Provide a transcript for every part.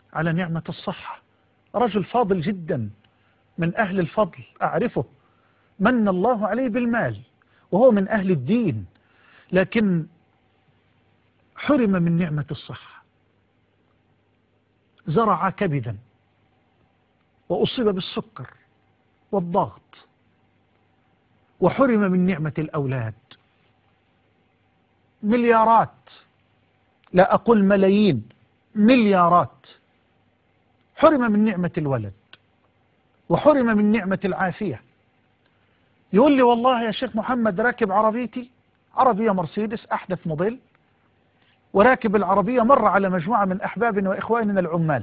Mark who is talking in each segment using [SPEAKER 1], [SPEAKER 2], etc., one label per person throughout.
[SPEAKER 1] على نعمة الصحة، رجل فاضل جدا من أهل الفضل أعرفه، من الله عليه بالمال وهو من أهل الدين، لكن حرم من نعمة الصحة، زرع كبدا وأصيب بالسكر والضغط، وحرم من نعمة الأولاد، مليارات، لا أقول ملايين، مليارات، حرم من نعمة الولد، وحرم من نعمة العافية. يقول لي والله يا شيخ محمد راكب عربيتي، عربية مرسيدس أحدث موديل، وراكب العربية مر على مجموعة من أحبابنا وإخواننا العمال،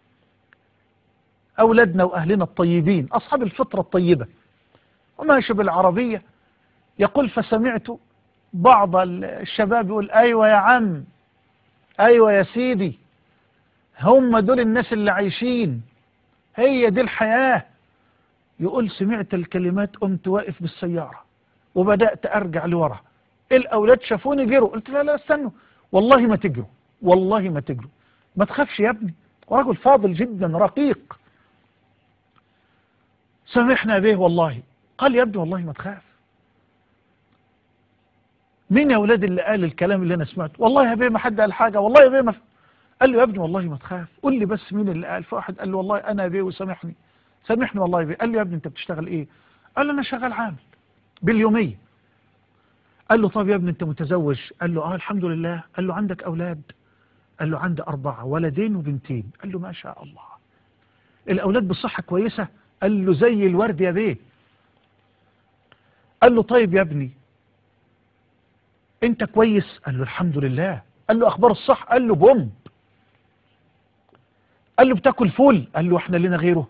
[SPEAKER 1] أولادنا وأهلنا الطيبين أصحاب الفطرة الطيبة، وماشي بالعربية، يقول فسمعت بعض الشباب يقول أيوة يا عم، أيوة يا سيدي، هم دول الناس اللي عايشين، هي دي الحياة. يقول سمعت الكلمات قمت واقف بالسيارة وبدأت أرجع لورا، الأولاد شافوني جروا، قلت لا لا استنوا، والله ما تجروا، والله ما تجروا، ما تخافش يا ابني، ورجل فاضل جدا رقيق. سامحنا به والله، قال يا ابني والله ما تخاف. مين يا أولاد اللي قال الكلام اللي أنا سمعته؟ والله يا بيه ما حد قال حاجة، والله يا بيه ما. قال له يا ابني والله ما تخاف، قول لي بس مين اللي قال. فواحد قال له والله أنا يا بيه وسامحني، سامحني والله يا بيه. قال له يا ابني أنت بتشتغل إيه؟ قال له أنا شغال عامل باليومية. قال له طب يا ابني أنت متزوج؟ قال له آه الحمد لله. قال له عندك أولاد؟ قال له عندي 4 ولدين وبنتين. قال له ما شاء الله. الأولاد بصحة كويسة؟ قال له زي الورد يا بيه. قال له طيب يا ابني أنت كويس؟ قال له الحمد لله. قال له أخبار الصح؟ قال له بوم. قال له بتاكل فول؟ قال له احنا لنا غيره.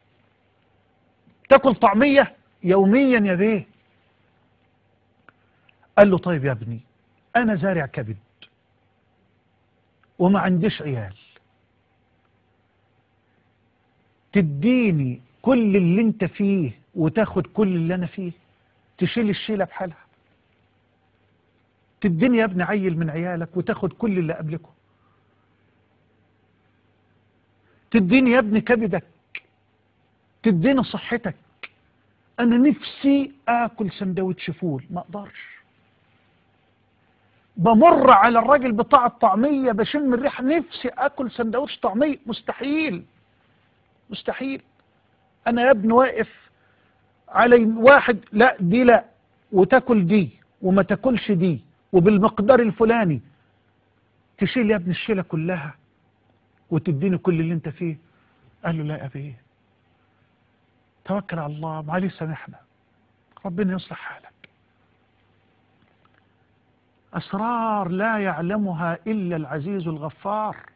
[SPEAKER 1] تاكل طعمية؟ يوميا يا بيه. قال له طيب يا ابني أنا زارع كبد وما عنديش عيال، تديني كل اللي انت فيه وتاخد كل اللي انا فيه؟ تشيل الشيلة بحالها؟ تديني يا ابني عيل من عيالك وتاخد كل اللي قبلكم؟ تديني يا ابني كبدك، تديني صحتك؟ انا نفسي اكل سندوتش فول ما اقدرش، بمر على الراجل بتاع الطعمية بشم الريحة نفسي اكل سندوتش طعمية، مستحيل مستحيل. انا يا ابني واقف على واحد، لا دي لا، وتاكل دي وما تاكلش دي وبالمقدار الفلاني، تشيل يا ابني الشيلة كلها وتديني كل اللي انت فيه؟ قال له لا يا ابي توكل على الله، معلش سامحنا، ربنا يصلح حالك. أسرار لا يعلمها إلا العزيز الغفار.